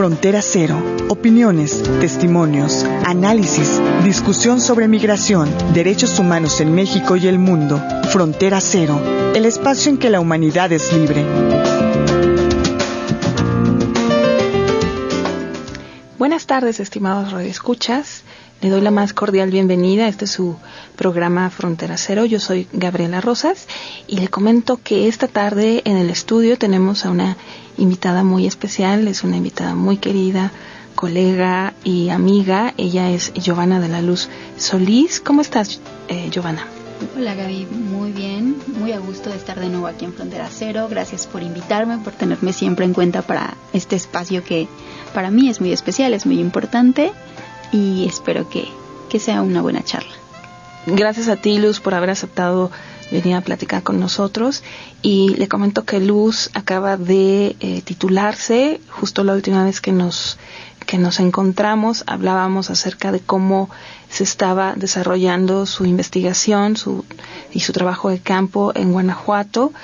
Frontera Cero. Opiniones, testimonios, análisis, discusión sobre migración, derechos humanos en México y el mundo. Frontera Cero. El espacio en que la humanidad es libre. Buenas tardes, estimados radioescuchas. Le doy la más cordial bienvenida. Este es su programa Frontera Cero. Yo soy Gabriela Rosas y le comento que esta tarde en el estudio tenemos a una invitada muy especial. Es una invitada muy querida, colega y amiga. Ella es Giovanna de la Luz Solís. ¿Cómo estás, Giovanna? Hola, Gaby. Muy bien. Muy a gusto de estar de nuevo aquí en Frontera Cero. Gracias por invitarme, por tenerme siempre en cuenta para este espacio que para mí es muy especial, es muy importante. Y espero que sea una buena charla. Gracias a ti, Luz, por haber aceptado venir a platicar con nosotros. Y le comento que Luz acaba de titularse. Justo la última vez que nos encontramos, hablábamos acerca de cómo se estaba desarrollando su investigación y su trabajo de campo en Guanajuato.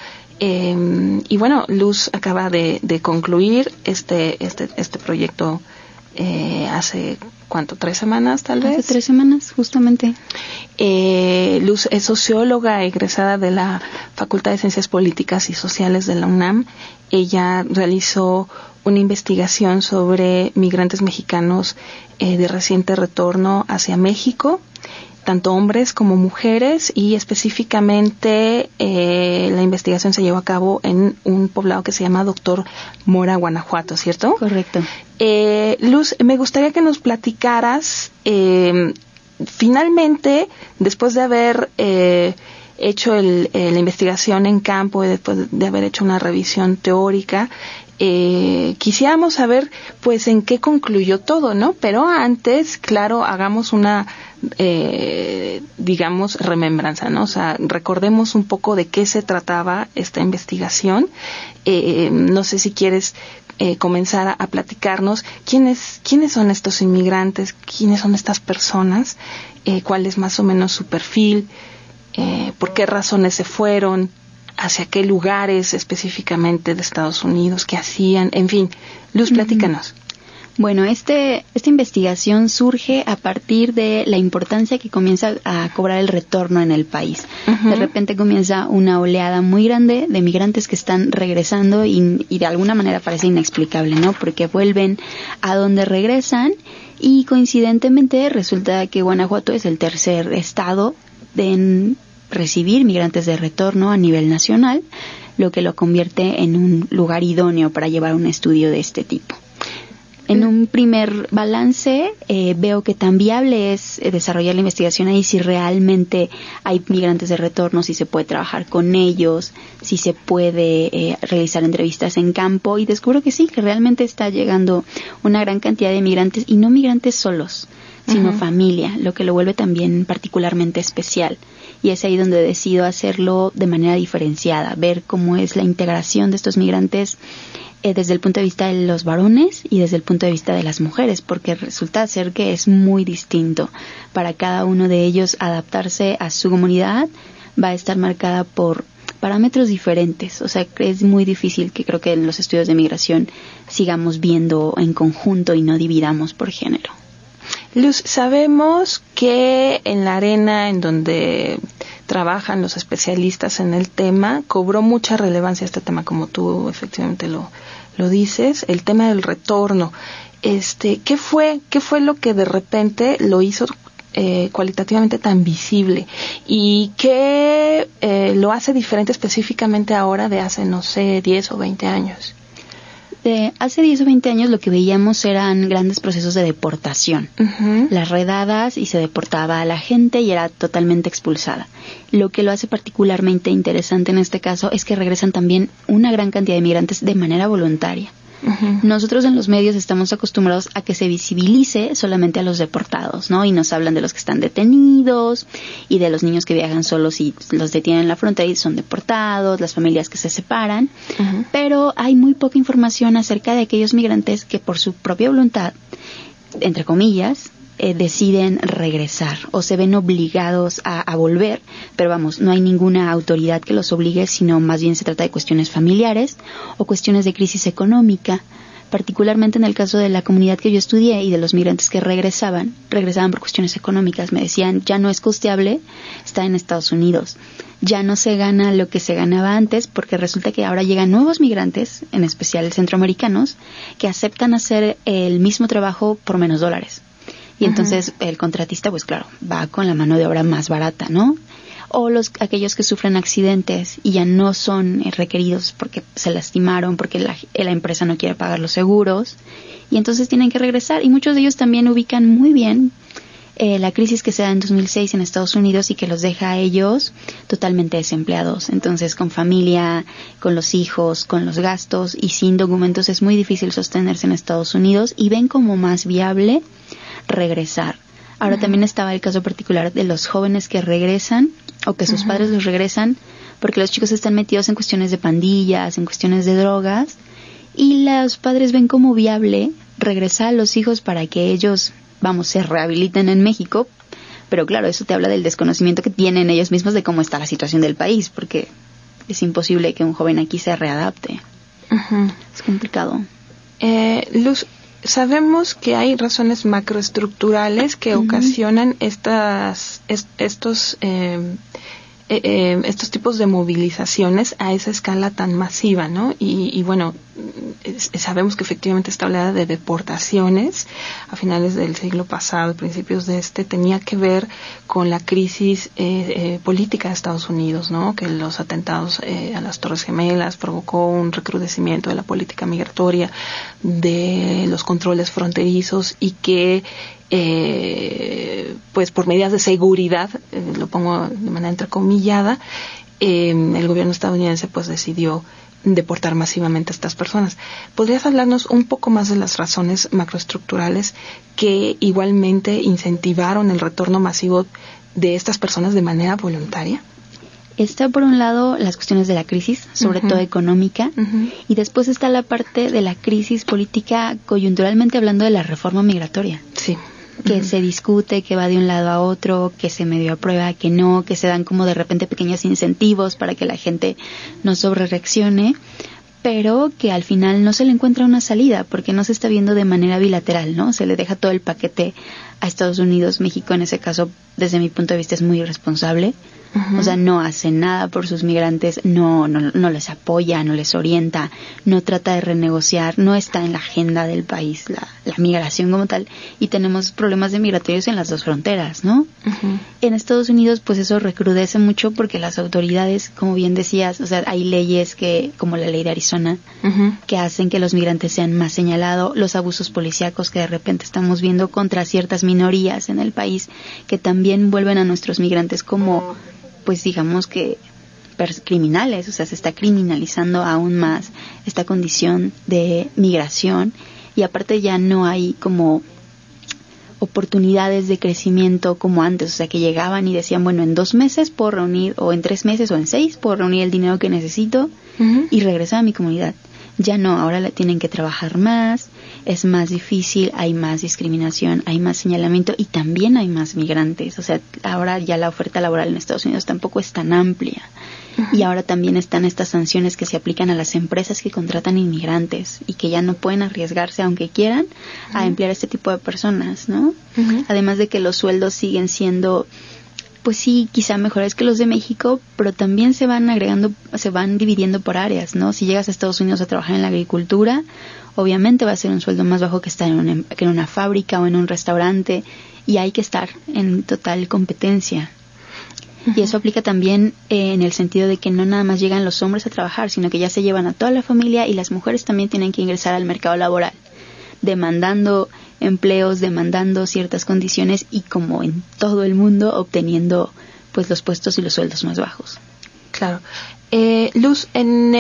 Y bueno, Luz acaba de concluir este proyecto hace ¿cuánto? 3 semanas, tal vez. Hace 3 semanas, justamente. Luz es socióloga egresada de la Facultad de Ciencias Políticas y Sociales de la UNAM. Ella realizó una investigación sobre migrantes mexicanos de reciente retorno hacia México, tanto hombres como mujeres, y específicamente la investigación se llevó a cabo en un poblado que se llama Doctor Mora, Guanajuato, ¿cierto? Correcto. Luz, me gustaría que nos platicaras, finalmente, después de haber hecho la investigación en campo y después de haber hecho una revisión teórica, quisiéramos saber pues en qué concluyó todo, ¿no? Pero antes, claro, hagamos una digamos remembranza, ¿no? O sea, recordemos un poco de qué se trataba esta investigación. No sé si quieres comenzar a platicarnos quiénes son estos inmigrantes, quiénes son estas personas, cuál es más o menos su perfil, por qué razones se fueron, hacia qué lugares específicamente de Estados Unidos, qué hacían, en fin. Luz, platícanos. Bueno, esta investigación surge a partir de la importancia que comienza a cobrar el retorno en el país. De repente comienza una oleada muy grande de migrantes que están regresando y de alguna manera parece inexplicable, ¿no? Porque vuelven a donde regresan y coincidentemente resulta que Guanajuato es el tercer estado en recibir migrantes de retorno a nivel nacional, lo que lo convierte en un lugar idóneo para llevar un estudio de este tipo. En un primer balance veo que tan viable es desarrollar la investigación ahí si realmente hay migrantes de retorno, si se puede trabajar con ellos, si se puede realizar entrevistas en campo, y descubro que sí, que realmente está llegando una gran cantidad de migrantes, y no migrantes solos, sino familia, lo que lo vuelve también particularmente especial. Y es ahí donde decido hacerlo de manera diferenciada, ver cómo es la integración de estos migrantes desde el punto de vista de los varones y desde el punto de vista de las mujeres, porque resulta ser que es muy distinto para cada uno de ellos. Adaptarse a su comunidad va a estar marcada por parámetros diferentes, o sea, es muy difícil que creo que en los estudios de migración sigamos viendo en conjunto y no dividamos por género. Luz, sabemos que en la arena en donde trabajan los especialistas en el tema, cobró mucha relevancia este tema, como tú efectivamente lo dices, el tema del retorno. ¿Qué fue lo que de repente lo hizo cualitativamente tan visible? ¿Y qué lo hace diferente específicamente ahora de hace, no sé, 10 o 20 años? Hace 10 o 20 años lo que veíamos eran grandes procesos de deportación. Las redadas, y se deportaba a la gente y era totalmente expulsada. Lo que lo hace particularmente interesante en este caso es que regresan también una gran cantidad de migrantes de manera voluntaria. Nosotros en los medios estamos acostumbrados a que se visibilice solamente a los deportados, ¿no? Y nos hablan de los que están detenidos y de los niños que viajan solos y los detienen en la frontera y son deportados, las familias que se separan. Pero hay muy poca información acerca de aquellos migrantes que por su propia voluntad, entre comillas, deciden regresar o se ven obligados a volver, pero vamos, no hay ninguna autoridad que los obligue, sino más bien se trata de cuestiones familiares o cuestiones de crisis económica, particularmente en el caso de la comunidad que yo estudié y de los migrantes que regresaban por cuestiones económicas. Me decían, ya no es costeable estar en Estados Unidos, ya no se gana lo que se ganaba antes, porque resulta que ahora llegan nuevos migrantes, en especial centroamericanos, que aceptan hacer el mismo trabajo por menos dólares. Y entonces el contratista, pues claro, va con la mano de obra más barata, ¿no? O aquellos que sufren accidentes y ya no son requeridos porque se lastimaron, porque la empresa no quiere pagar los seguros, y entonces tienen que regresar. Y muchos de ellos también ubican muy bien la crisis que se da en 2006 en Estados Unidos y que los deja a ellos totalmente desempleados. Entonces, con familia, con los hijos, con los gastos y sin documentos, es muy difícil sostenerse en Estados Unidos y ven como más viable regresar. Ahora también estaba el caso particular de los jóvenes que regresan o que sus padres los regresan porque los chicos están metidos en cuestiones de pandillas, en cuestiones de drogas, y los padres ven como viable regresar a los hijos para que ellos, se rehabiliten en México. Pero claro, eso te habla del desconocimiento que tienen ellos mismos de cómo está la situación del país, porque es imposible que un joven aquí se readapte. Es complicado. Luz, sabemos que hay razones macroestructurales que ocasionan estos tipos de movilizaciones a esa escala tan masiva, ¿no? Y bueno, sabemos que efectivamente esta oleada de deportaciones a finales del siglo pasado, principios de tenía que ver con la crisis política de Estados Unidos, ¿no? Que los atentados a las Torres Gemelas provocó un recrudecimiento de la política migratoria, de los controles fronterizos, y que pues por medidas de seguridad, lo pongo de manera entrecomillada, el gobierno estadounidense pues decidió deportar masivamente a estas personas. ¿Podrías hablarnos un poco más de las razones macroestructurales que igualmente incentivaron el retorno masivo de estas personas de manera voluntaria? Está por un lado las cuestiones de la crisis, sobre todo económica, y después está la parte de la crisis política, coyunturalmente hablando de la reforma migratoria. Sí. Que se discute, que va de un lado a otro, que se medio aprueba, que no, que se dan como de repente pequeños incentivos para que la gente no sobrereaccione, pero que al final no se le encuentra una salida, porque no se está viendo de manera bilateral, ¿no? Se le deja todo el paquete a Estados Unidos. México, en ese caso, desde mi punto de vista, es muy irresponsable. O sea, no hace nada por sus migrantes, no les apoya, no les orienta, no trata de renegociar, no está en la agenda del país la migración como tal, y tenemos problemas de migratorios en las dos fronteras, ¿no? En Estados Unidos, pues eso recrudece mucho porque las autoridades, como bien decías, o sea, hay leyes como la ley de Arizona, que hacen que los migrantes sean más señalados, los abusos policíacos que de repente estamos viendo contra ciertas minorías en el país, que también vuelven a nuestros migrantes como, pues digamos que criminales. O sea, se está criminalizando aún más esta condición de migración, y aparte ya no hay como oportunidades de crecimiento como antes. O sea, que llegaban y decían, bueno, en 2 meses puedo reunir, o en 3 meses o en 6 puedo reunir el dinero que necesito y regresar a mi comunidad. Ya no, ahora tienen que trabajar más, es más difícil, hay más discriminación, hay más señalamiento y también hay más migrantes. O sea, ahora ya la oferta laboral en Estados Unidos tampoco es tan amplia. Y ahora también están estas sanciones que se aplican a las empresas que contratan inmigrantes y que ya no pueden arriesgarse, aunque quieran, a emplear a este tipo de personas, ¿no? Además de que los sueldos siguen siendo, pues sí, quizá mejores que los de México, pero también se van dividiendo por áreas, ¿no? Si llegas a Estados Unidos a trabajar en la agricultura, obviamente va a ser un sueldo más bajo que estar en una fábrica o en un restaurante, y hay que estar en total competencia. Y eso aplica también en el sentido de que no nada más llegan los hombres a trabajar, sino que ya se llevan a toda la familia, y las mujeres también tienen que ingresar al mercado laboral, demandando empleos, demandando ciertas condiciones, y como en todo el mundo obteniendo pues los puestos y los sueldos más bajos. Claro. Luz,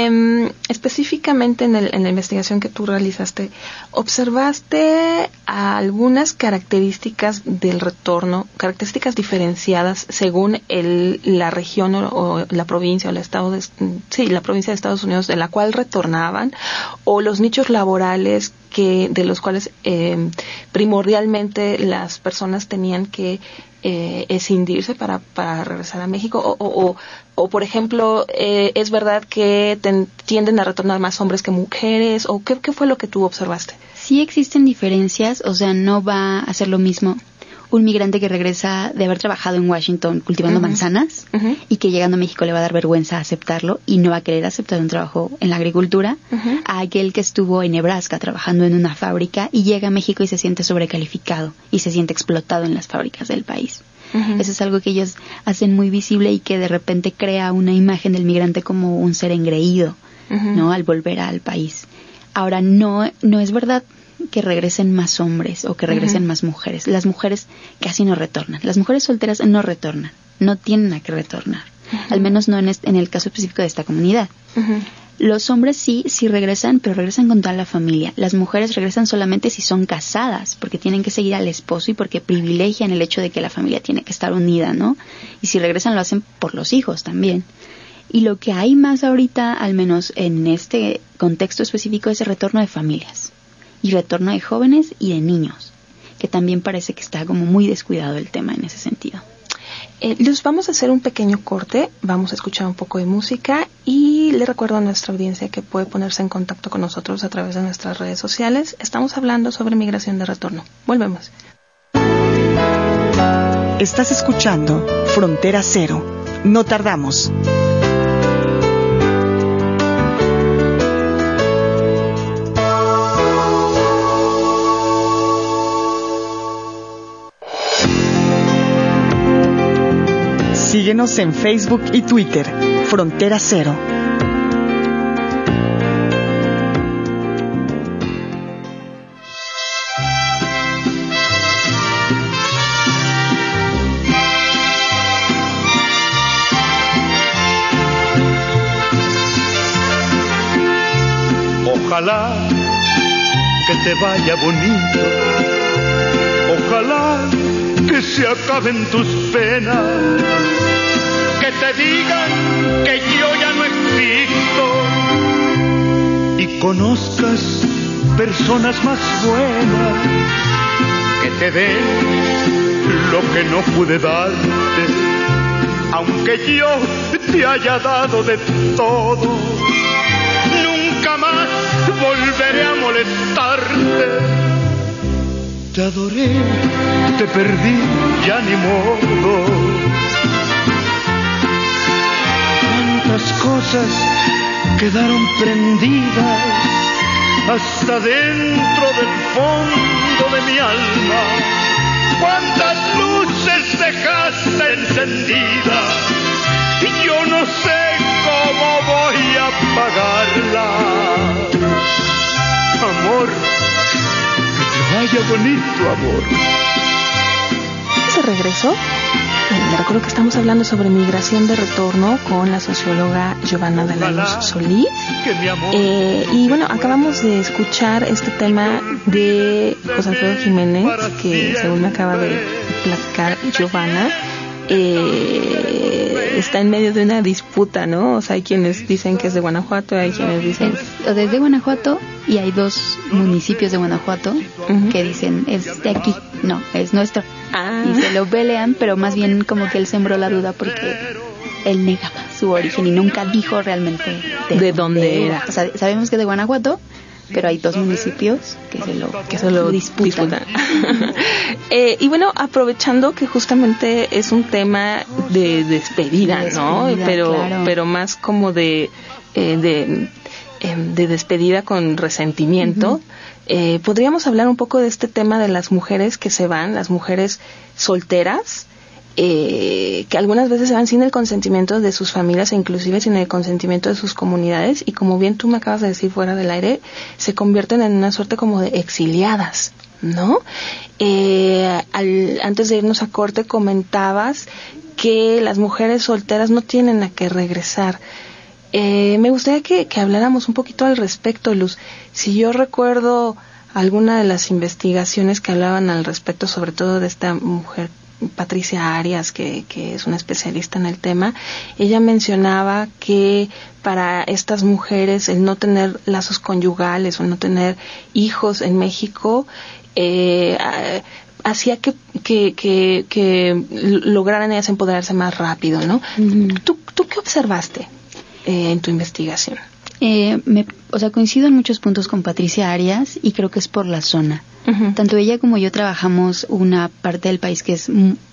específicamente en la investigación que tú realizaste, ¿observaste algunas características del retorno, características diferenciadas según la región o la provincia o el estado la provincia de Estados Unidos de la cual retornaban, o los nichos laborales de los cuales primordialmente las personas tenían que escindirse para regresar a México? O por ejemplo, ¿es verdad que tienden a retornar más hombres que mujeres? ¿O qué fue lo que tú observaste? Sí existen diferencias, o sea, no va a ser lo mismo un migrante que regresa de haber trabajado en Washington cultivando manzanas y que llegando a México le va a dar vergüenza aceptarlo y no va a querer aceptar un trabajo en la agricultura, a aquel que estuvo en Nebraska trabajando en una fábrica y llega a México y se siente sobrecalificado y se siente explotado en las fábricas del país. Eso es algo que ellos hacen muy visible y que de repente crea una imagen del migrante como un ser engreído, ¿no? Al volver al país. Ahora, no es verdad que regresen más hombres o que regresen más mujeres. Las mujeres casi no retornan. Las mujeres solteras no retornan. No tienen a qué retornar. Al menos no en el caso específico de esta comunidad. Los hombres sí regresan, pero regresan con toda la familia. Las mujeres regresan solamente si son casadas, porque tienen que seguir al esposo y porque privilegian el hecho de que la familia tiene que estar unida, ¿no? Y si regresan lo hacen por los hijos también. Y lo que hay más ahorita, al menos en este contexto específico, es el retorno de familias. Y retorno de jóvenes y de niños, que también parece que está como muy descuidado el tema en ese sentido. Luz, vamos a hacer un pequeño corte, vamos a escuchar un poco de música y le recuerdo a nuestra audiencia que puede ponerse en contacto con nosotros a través de nuestras redes sociales. Estamos hablando sobre migración de retorno. Volvemos. Estás escuchando Frontera Cero. No tardamos. Síguenos en Facebook y Twitter, Frontera Cero. Ojalá que te vaya bonito, ojalá que se acaben tus penas, que te digan que yo ya no existo y conozcas personas más buenas que te den lo que no pude darte, aunque yo te haya dado de todo, nunca más volveré a molestarte. Te adoré, te perdí, ya ni modo. Cuántas cosas quedaron prendidas hasta dentro del fondo de mi alma. Cuántas luces dejaste encendidas y yo no sé cómo voy a apagarlas. Amor, vaya bonito, amor. ¿Se regresó? Le recuerdo que estamos hablando sobre migración de retorno con la socióloga Giovanna de la Luz Solís. Y bueno, acabamos de escuchar este tema de José Alfredo Jiménez, que según me acaba de platicar Giovanna, está en medio de una disputa, ¿no? O sea, hay quienes dicen que es de Guanajuato, hay quienes dicen... Es de Guanajuato y hay dos municipios de Guanajuato que dicen, es de aquí, no, es nuestro. Y se lo pelean, pero más bien como que él sembró la duda porque él negaba su origen y nunca dijo realmente de dónde era. O sea, sabemos que es de Guanajuato, pero hay dos municipios que se lo disputan. Y bueno, aprovechando que justamente es un tema de despedida, ¿no? Pero más como de despedida con resentimiento. Podríamos hablar un poco de este tema de las mujeres que se van, las mujeres solteras, que algunas veces se van sin el consentimiento de sus familias e inclusive sin el consentimiento de sus comunidades, y como bien tú me acabas de decir fuera del aire, se convierten en una suerte como de exiliadas, ¿no? Antes de irnos a corte comentabas que las mujeres solteras no tienen a qué regresar. Me gustaría que habláramos un poquito al respecto, Luz. Si yo recuerdo alguna de las investigaciones que hablaban al respecto, sobre todo de esta mujer Patricia Arias, que es una especialista en el tema, ella mencionaba que para estas mujeres el no tener lazos conyugales o no tener hijos en México hacía que que lograran ellas empoderarse más rápido, ¿no? Uh-huh. ¿Tú qué observaste en tu investigación? Coincido en muchos puntos con Patricia Arias y creo que es por la zona. Uh-huh. Tanto ella como yo trabajamos una parte del país que es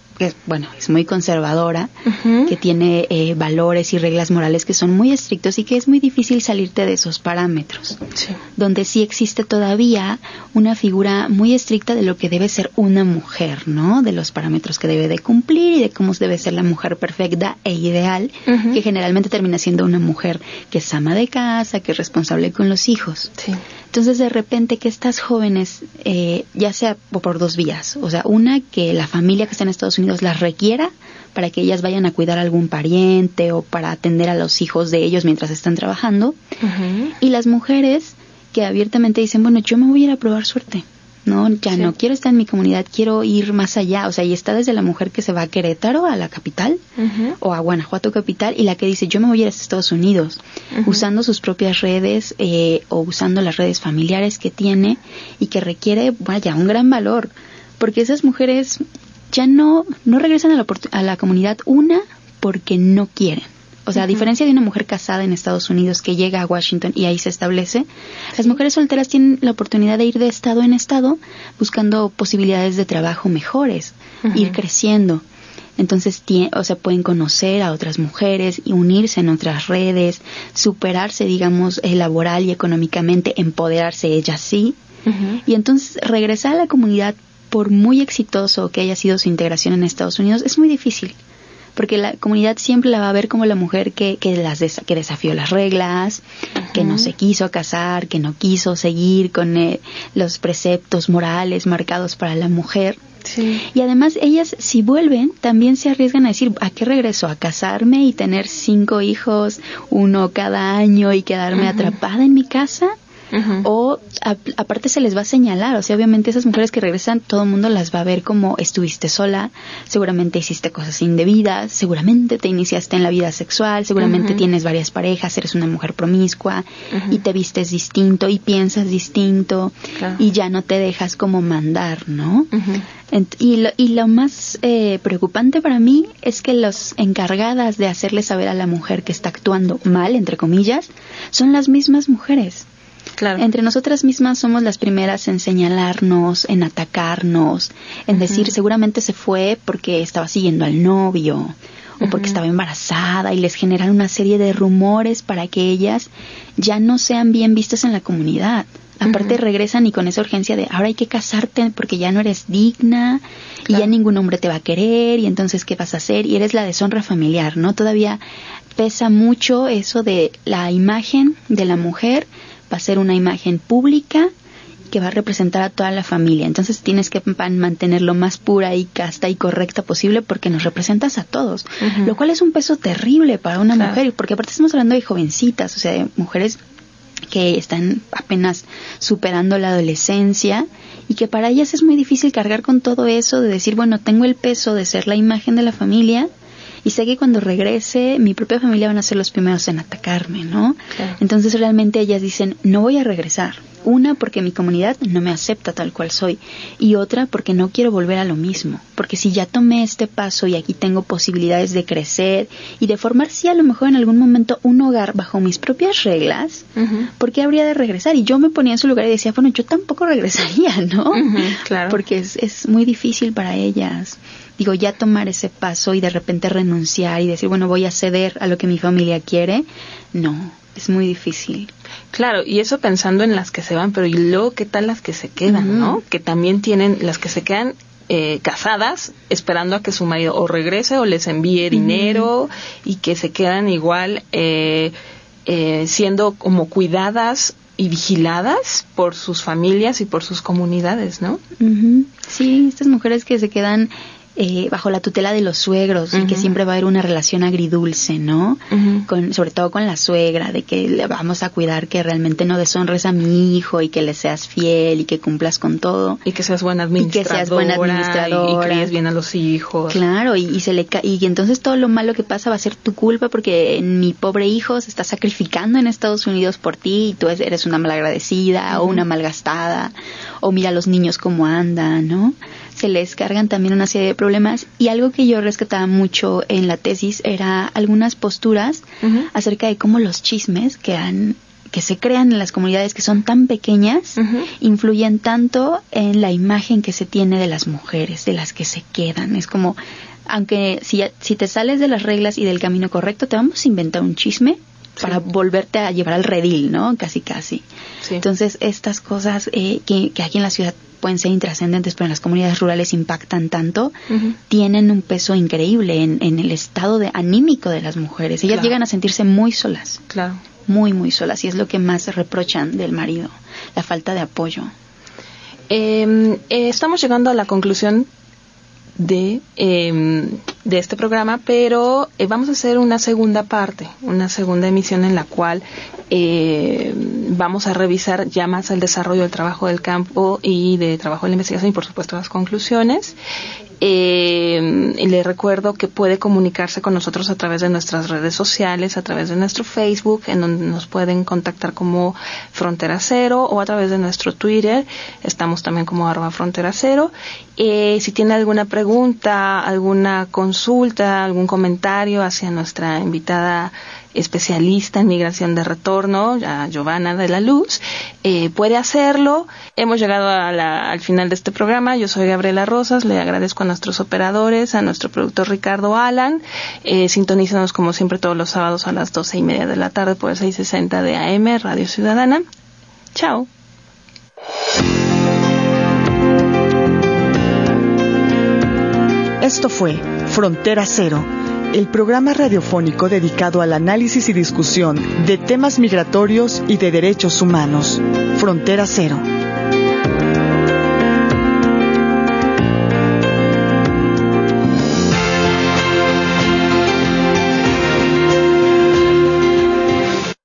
muy conservadora, uh-huh, que tiene valores y reglas morales que son muy estrictos y que es muy difícil salirte de esos parámetros. Sí. Donde sí existe todavía una figura muy estricta de lo que debe ser una mujer, ¿no? De los parámetros que debe de cumplir y de cómo debe ser la mujer perfecta e ideal, uh-huh, que generalmente termina siendo una mujer que es ama de casa, que es responsable con los hijos. Sí. Entonces, de repente, que estas jóvenes, ya sea por dos vías, o sea, una, que la familia que está en Estados Unidos las requiera para que ellas vayan a cuidar a algún pariente o para atender a los hijos de ellos mientras están trabajando, uh-huh, y las mujeres que abiertamente dicen, bueno, yo me voy a ir a probar suerte. No, ya sí, no quiero estar en mi comunidad, quiero ir más allá. O sea, y está desde la mujer que se va a Querétaro, a la capital, uh-huh, o a Guanajuato capital, y la que dice, yo me voy a ir a Estados Unidos, uh-huh, usando sus propias redes o usando las redes familiares que tiene y que requiere, un gran valor. Porque esas mujeres ya no regresan a la comunidad, una, porque no quieren. O sea, a diferencia de una mujer casada en Estados Unidos que llega a Washington y ahí se establece, las mujeres solteras tienen la oportunidad de ir de estado en estado buscando posibilidades de trabajo mejores, uh-huh, ir creciendo. Entonces, pueden conocer a otras mujeres y unirse en otras redes, superarse, digamos, laboral y económicamente, empoderarse ellas sí. Uh-huh. Y entonces regresar a la comunidad, por muy exitoso que haya sido su integración en Estados Unidos, es muy difícil. Porque la comunidad siempre la va a ver como la mujer que desafió las reglas, uh-huh, que no se quiso casar, que no quiso seguir con los preceptos morales marcados para la mujer. Sí. Y además ellas, si vuelven, también se arriesgan a decir, ¿a qué regreso? ¿A casarme y tener 5 hijos, 1 cada año y quedarme, uh-huh, atrapada en mi casa? Uh-huh. O aparte se les va a señalar, o sea, obviamente esas mujeres que regresan, todo el mundo las va a ver como estuviste sola, seguramente hiciste cosas indebidas, seguramente te iniciaste en la vida sexual, seguramente, uh-huh, tienes varias parejas, eres una mujer promiscua, uh-huh, y te vistes distinto y piensas distinto, claro, y ya no te dejas como mandar, ¿no? Uh-huh. Y lo más preocupante para mí es que los encargadas de hacerle saber a la mujer que está actuando mal, entre comillas, son las mismas mujeres. Claro. Entre nosotras mismas somos las primeras en señalarnos, en atacarnos, en, uh-huh, decir seguramente se fue porque estaba siguiendo al novio, uh-huh, o porque estaba embarazada, y les generan una serie de rumores para que ellas ya no sean bien vistas en la comunidad. Aparte, uh-huh, regresan y con esa urgencia de ahora hay que casarte porque ya no eres digna, claro, y ya ningún hombre te va a querer, y entonces ¿qué vas a hacer? Y eres la deshonra familiar, ¿no? Todavía pesa mucho eso de la imagen de la mujer. Va a ser una imagen pública que va a representar a toda la familia. Entonces tienes que mantener lo más pura y casta y correcta posible porque nos representas a todos. Uh-huh. Lo cual es un peso terrible para una, claro, mujer, porque aparte estamos hablando de jovencitas, o sea, de mujeres que están apenas superando la adolescencia y que para ellas es muy difícil cargar con todo eso de decir, bueno, tengo el peso de ser la imagen de la familia, y sé que cuando regrese, mi propia familia van a ser los primeros en atacarme, ¿no? Claro. Entonces realmente ellas dicen, no voy a regresar. Una, porque mi comunidad no me acepta tal cual soy. Y otra, porque no quiero volver a lo mismo. Porque si ya tomé este paso y aquí tengo posibilidades de crecer y de formar, sí, a lo mejor en algún momento un hogar bajo mis propias reglas, uh-huh, ¿por qué habría de regresar? Y yo me ponía en su lugar y decía, bueno, yo tampoco regresaría, ¿no? Uh-huh, claro. Porque es muy difícil para ellas. Digo, ya tomar ese paso y de repente renunciar y decir, bueno, voy a ceder a lo que mi familia quiere, no, es muy difícil. Claro, y eso pensando en las que se van, pero ¿y luego qué tal las que se quedan, uh-huh, no? Que también tienen, las que se quedan casadas, esperando a que su marido o regrese o les envíe, uh-huh, dinero, y que se quedan igual siendo como cuidadas y vigiladas por sus familias y por sus comunidades, ¿no? Uh-huh. Sí, estas mujeres que se quedan bajo la tutela de los suegros, uh-huh, y que siempre va a haber una relación agridulce, ¿no? Uh-huh. Sobre todo con la suegra, de que le vamos a cuidar que realmente no deshonres a mi hijo y que le seas fiel y que cumplas con todo. Y que seas buena administradora. Y críes bien a los hijos. Claro, y entonces todo lo malo que pasa va a ser tu culpa porque mi pobre hijo se está sacrificando en Estados Unidos por ti y tú eres una malagradecida, uh-huh, o una malgastada, o mira a los niños cómo andan, ¿no? O se les cargan también una serie de problemas, y algo que yo rescataba mucho en la tesis era algunas posturas acerca de cómo los chismes que se crean en las comunidades que son tan pequeñas influyen tanto en la imagen que se tiene de las mujeres, de las que se quedan. Es como, aunque si te sales de las reglas y del camino correcto, te vamos a inventar un chisme para volverte a llevar al redil, ¿no? Casi. Sí. Entonces, estas cosas que aquí en la ciudad pueden ser intrascendentes, pero en las comunidades rurales impactan tanto, tienen un peso increíble en el estado anímico de las mujeres. Ellas llegan a sentirse muy solas. Claro. Muy, muy solas. Y es lo que más se reprochan del marido, la falta de apoyo. Estamos llegando a la conclusión de este programa, pero vamos a hacer una segunda parte, una segunda emisión en la cual vamos a revisar ya más el desarrollo del trabajo del campo y de trabajo de la investigación y por supuesto las conclusiones. Le recuerdo que puede comunicarse con nosotros a través de nuestras redes sociales, a través de nuestro Facebook, en donde nos pueden contactar como Frontera Cero, o a través de nuestro Twitter, estamos también como @Frontera Cero. Si tiene alguna pregunta, alguna consulta, algún comentario hacia nuestra invitada especialista en migración de retorno, a Giovanna de la Luz, puede hacerlo. Hemos llegado al final de este programa. Yo soy Gabriela Rosas, le agradezco a nuestros operadores, a nuestro productor Ricardo Alan. Sintonízanos como siempre todos los sábados a las 12:30 de la tarde por el 660 de AM, Radio Ciudadana. Chao. Esto fue Frontera Cero, el programa radiofónico dedicado al análisis y discusión de temas migratorios y de derechos humanos. Frontera Cero.